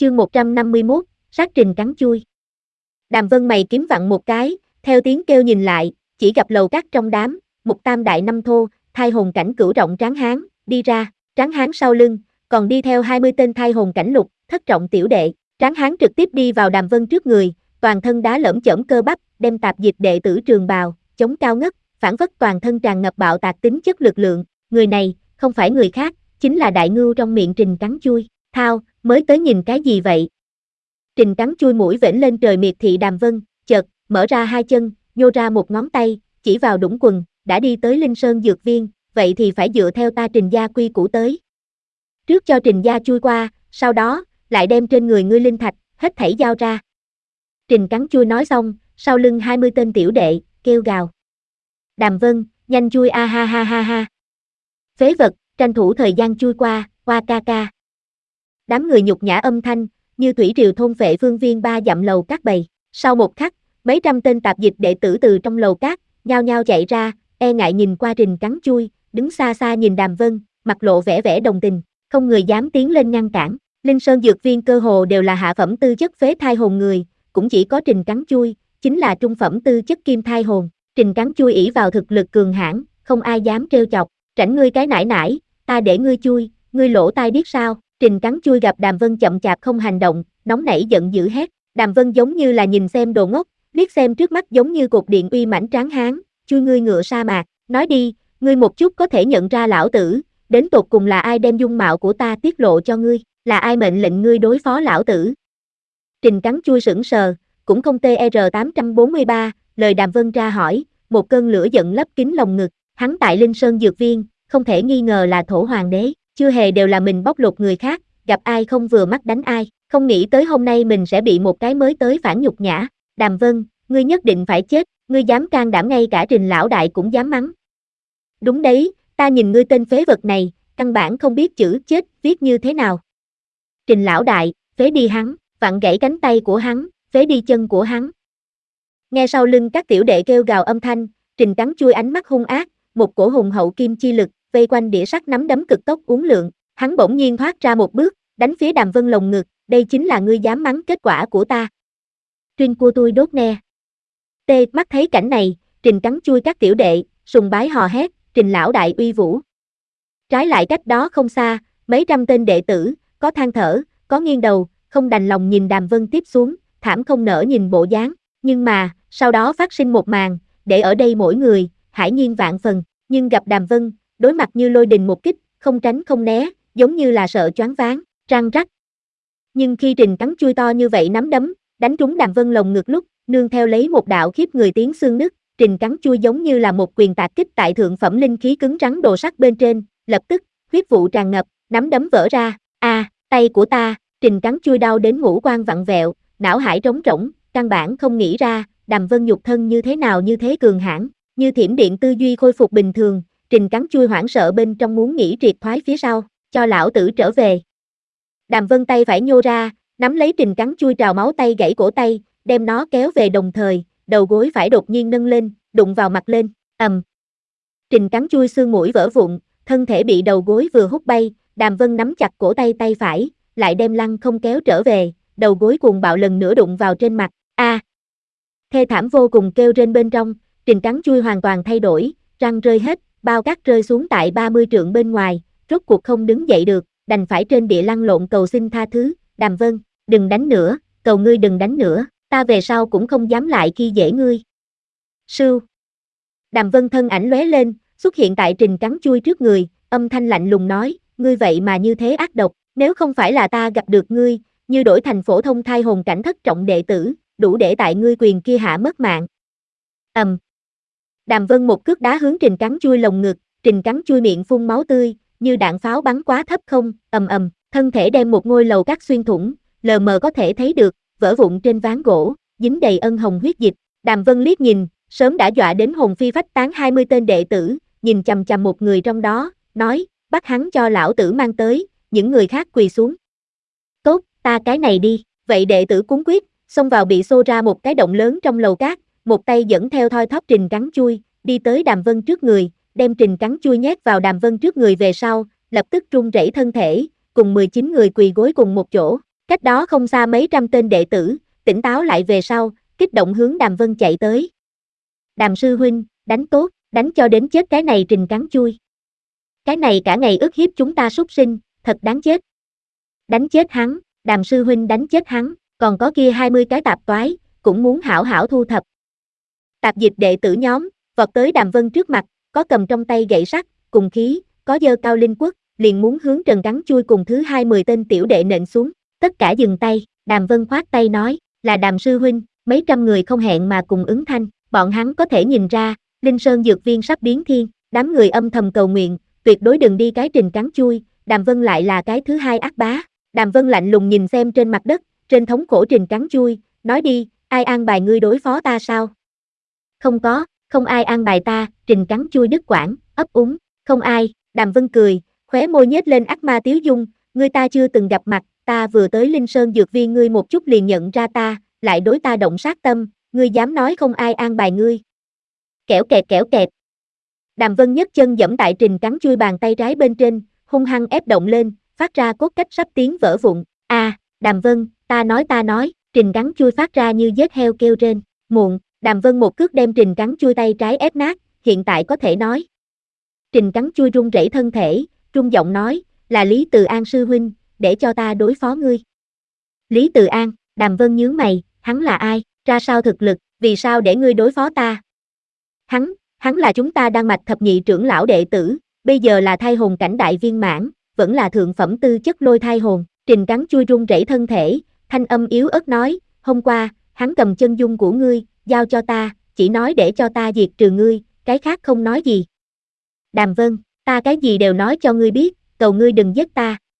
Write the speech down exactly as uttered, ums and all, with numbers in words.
Chương một trăm năm mươi mốt, sát trình cắn chui. Đàm Vân mày kiếm vặn một cái, theo tiếng kêu nhìn lại, chỉ gặp lầu các trong đám, một tam đại năm thô, thai hồn cảnh cửu trọng tráng hán, đi ra, tráng hán sau lưng, còn đi theo hai mươi tên thai hồn cảnh lục, thất trọng tiểu đệ, tráng hán trực tiếp đi vào Đàm Vân trước người, toàn thân đá lởm chởm cơ bắp, đem tạp dịch đệ tử trường bào, chống cao ngất, phản phất toàn thân tràn ngập bạo tạc tính chất lực lượng, người này, không phải người khác, chính là đại ngưu trong miệng Trình cắn chui, thao, mới tới nhìn cái gì vậy? Trình cắn chui mũi vểnh lên trời miệt thị Đàm Vân, chợt, mở ra hai chân, nhô ra một ngón tay, chỉ vào đũng quần, đã đi tới Linh Sơn Dược Viên, vậy thì phải dựa theo ta Trình gia quy củ tới. Trước cho Trình gia chui qua, sau đó, lại đem trên người ngươi linh thạch, hết thảy giao ra. Trình cắn chui nói xong, sau lưng hai mươi tên tiểu đệ, kêu gào. Đàm Vân, nhanh chui a ha ha ha ha. Phế vật, tranh thủ thời gian chui qua, qua ca ca. Đám người nhục nhã âm thanh, như thủy triều thôn phệ phương viên ba dặm lầu các bầy. Sau một khắc, mấy trăm tên tạp dịch đệ tử từ trong lầu các, nhao nhao chạy ra, e ngại nhìn qua Trình cắn chui, đứng xa xa nhìn Đàm Vân, mặt lộ vẻ vẻ đồng tình, không người dám tiến lên ngăn cản. Linh Sơn Dược Viên cơ hồ đều là hạ phẩm tư chất phế thai hồn người, cũng chỉ có Trình cắn chui, chính là trung phẩm tư chất kim thai hồn. Trình cắn chui ỷ vào thực lực cường hãn, không ai dám trêu chọc, rảnh ngươi cái nải nải, ta để ngươi chui, ngươi lỗ tai điếc sao? Trình cắn chui gặp Đàm Vân chậm chạp không hành động, nóng nảy giận dữ hét. Đàm Vân giống như là nhìn xem đồ ngốc, liếc xem trước mắt giống như cột điện uy mãnh tráng hán, chui ngươi ngựa sa mạc, nói đi, ngươi một chút có thể nhận ra lão tử, đến tột cùng là ai đem dung mạo của ta tiết lộ cho ngươi, là ai mệnh lệnh ngươi đối phó lão tử? Trình cắn chui sững sờ, cũng không T R tám bốn ba, lời Đàm Vân ra hỏi, một cơn lửa giận lấp kín lồng ngực, hắn tại Linh Sơn Dược Viên, không thể nghi ngờ là thổ hoàng đế, chưa hề đều là mình bóc lột người khác, gặp ai không vừa mắt đánh ai, không nghĩ tới hôm nay mình sẽ bị một cái mới tới phản nhục nhã. Đàm Vân, ngươi nhất định phải chết, ngươi dám can đảm ngay cả Trình lão đại cũng dám mắng. Đúng đấy, ta nhìn ngươi tên phế vật này, căn bản không biết chữ chết viết như thế nào. Trình lão đại, phế đi hắn, vặn gãy cánh tay của hắn, phế đi chân của hắn. Nghe sau lưng các tiểu đệ kêu gào âm thanh, Trình cắn chui ánh mắt hung ác, một cổ hùng hậu kim chi lực, vây quanh đĩa sắt nắm đấm cực tốc uốn lượn, hắn bỗng nhiên thoát ra một bước, đánh phía Đàm Vân lồng ngực, đây chính là ngươi dám mắng kết quả của ta. Trinh của tôi đốt nè. Tê, mắt thấy cảnh này, Trình cắn chui các tiểu đệ, sùng bái hò hét, Trình lão đại uy vũ. Trái lại cách đó không xa, mấy trăm tên đệ tử, có than thở, có nghiêng đầu, không đành lòng nhìn Đàm Vân tiếp xuống, thảm không nỡ nhìn bộ dáng, nhưng mà, sau đó phát sinh một màn, để ở đây mỗi người, hãi nhiên vạn phần, nhưng gặp Đàm Vân, đối mặt như lôi đình một kích, không tránh không né, giống như là sợ choáng váng, răng rắc. Nhưng khi Trình cắn chui to như vậy nắm đấm, đánh trúng Đàm Vân lồng ngực lúc, nương theo lấy một đạo khiếp người tiếng xương nứt, Trình cắn chui giống như là một quyền tạc kích tại thượng phẩm linh khí cứng rắn đồ sắt bên trên, lập tức, huyết vụ tràn ngập, nắm đấm vỡ ra, a, à, tay của ta, Trình cắn chui đau đến ngũ quan vặn vẹo, não hải trống rỗng, căn bản không nghĩ ra, Đàm Vân nhục thân như thế nào như thế cường hãn, như thiểm điện tư duy khôi phục bình thường, Trình cắn chui hoảng sợ bên trong muốn nghĩ triệt thoái phía sau, cho lão tử trở về. Đàm Vân tay phải nhô ra, nắm lấy Trình cắn chui trào máu tay gãy cổ tay, đem nó kéo về đồng thời, đầu gối phải đột nhiên nâng lên, đụng vào mặt lên, ầm. Um. Trình cắn chui xương mũi vỡ vụn, thân thể bị đầu gối vừa hút bay, Đàm Vân nắm chặt cổ tay tay phải, lại đem lăn không kéo trở về, đầu gối cuồng bạo lần nữa đụng vào trên mặt, a. À. Thê thảm vô cùng kêu trên bên trong, Trình cắn chui hoàn toàn thay đổi, răng rơi hết, bao cát rơi xuống tại ba mươi trượng bên ngoài, rốt cuộc không đứng dậy được, đành phải trên địa lăn lộn cầu xin tha thứ, Đàm Vân, đừng đánh nữa, cầu ngươi đừng đánh nữa, ta về sau cũng không dám lại khi dễ ngươi. Sưu. Đàm Vân thân ảnh lóe lên, xuất hiện tại Trình cắn chui trước người, âm thanh lạnh lùng nói, ngươi vậy mà như thế ác độc, nếu không phải là ta gặp được ngươi, như đổi thành phổ thông thai hồn cảnh thất trọng đệ tử, đủ để tại ngươi quyền kia hạ mất mạng. Ầm. Um. Đàm Vân một cước đá hướng Trình cắn chui lồng ngực, Trình cắn chui miệng phun máu tươi, như đạn pháo bắn quá thấp không, ầm ầm, thân thể đem một ngôi lầu các xuyên thủng, lờ mờ có thể thấy được, vỡ vụn trên ván gỗ, dính đầy ân hồng huyết dịch. Đàm Vân liếc nhìn, sớm đã dọa đến hồn phi phách tán hai mươi tên đệ tử, nhìn chằm chằm một người trong đó, nói, bắt hắn cho lão tử mang tới, những người khác quỳ xuống. Tốt, ta cái này đi, vậy đệ tử cuống quyết, xông vào bị xô ra một cái động lớn trong lầu cát, một tay dẫn theo thoi thóp Trình cắn chui, đi tới Đàm Vân trước người, đem Trình cắn chui nhét vào Đàm Vân trước người về sau, lập tức run rẩy thân thể, cùng mười chín người quỳ gối cùng một chỗ. Cách đó không xa mấy trăm tên đệ tử, tỉnh táo lại về sau, kích động hướng Đàm Vân chạy tới. Đàm sư huynh, đánh tốt, đánh cho đến chết cái này Trình cắn chui. Cái này cả ngày ức hiếp chúng ta súc sinh, thật đáng chết. Đánh chết hắn, Đàm sư huynh đánh chết hắn, còn có kia hai mươi cái tạp toái, cũng muốn hảo hảo thu thập. Tạp dịch đệ tử nhóm, vọt tới Đàm Vân trước mặt, có cầm trong tay gậy sắt, cùng khí, có giơ cao linh quất, liền muốn hướng Trần cắn chui cùng thứ hai mươi tên tiểu đệ nện xuống, tất cả dừng tay, Đàm Vân khoát tay nói, là Đàm sư huynh, mấy trăm người không hẹn mà cùng ứng thanh, bọn hắn có thể nhìn ra, Linh Sơn dược viên sắp biến thiên, đám người âm thầm cầu nguyện, tuyệt đối đừng đi cái Trình cắn chui, Đàm Vân lại là cái thứ hai ác bá. Đàm Vân lạnh lùng nhìn xem trên mặt đất, trên thống khổ Trình cắn chui, nói đi, ai an bài ngươi đối phó ta sao? Không có, không ai an bài ta, Trình cắn chui đứt quãng, ấp úng, không ai, Đàm Vân cười, khóe môi nhếch lên ác ma tiếu dung, ngươi ta chưa từng gặp mặt, ta vừa tới Linh Sơn dược viên ngươi một chút liền nhận ra ta, lại đối ta động sát tâm, ngươi dám nói không ai an bài ngươi. Kẻo kẹt kẻo kẹt. Đàm Vân nhấc chân giẫm tại Trình cắn chui bàn tay trái bên trên, hung hăng ép động lên, phát ra cốt cách sắp tiếng vỡ vụn. A, à, Đàm Vân, ta nói ta nói, Trình cắn chui phát ra như giết heo kêu rên, muộn, Đàm Vân một cước đem Trình cắn chui tay trái ép nát, hiện tại có thể nói. Trình cắn chui run rẩy thân thể, run giọng nói, là Lý Từ An sư huynh, để cho ta đối phó ngươi. Lý Từ An, Đàm Vân nhướng mày, hắn là ai, ra sao thực lực, vì sao để ngươi đối phó ta? Hắn, hắn là chúng ta Đan Mạch thập nhị trưởng lão đệ tử, bây giờ là thai hồn cảnh đại viên mãn, vẫn là thượng phẩm tư chất lôi thai hồn. Trình cắn chui run rẩy thân thể, thanh âm yếu ớt nói, hôm qua, hắn cầm chân dung của ngươi, giao cho ta, chỉ nói để cho ta diệt trừ ngươi, cái khác không nói gì. Đàm Vân, ta cái gì đều nói cho ngươi biết, cầu ngươi đừng giết ta,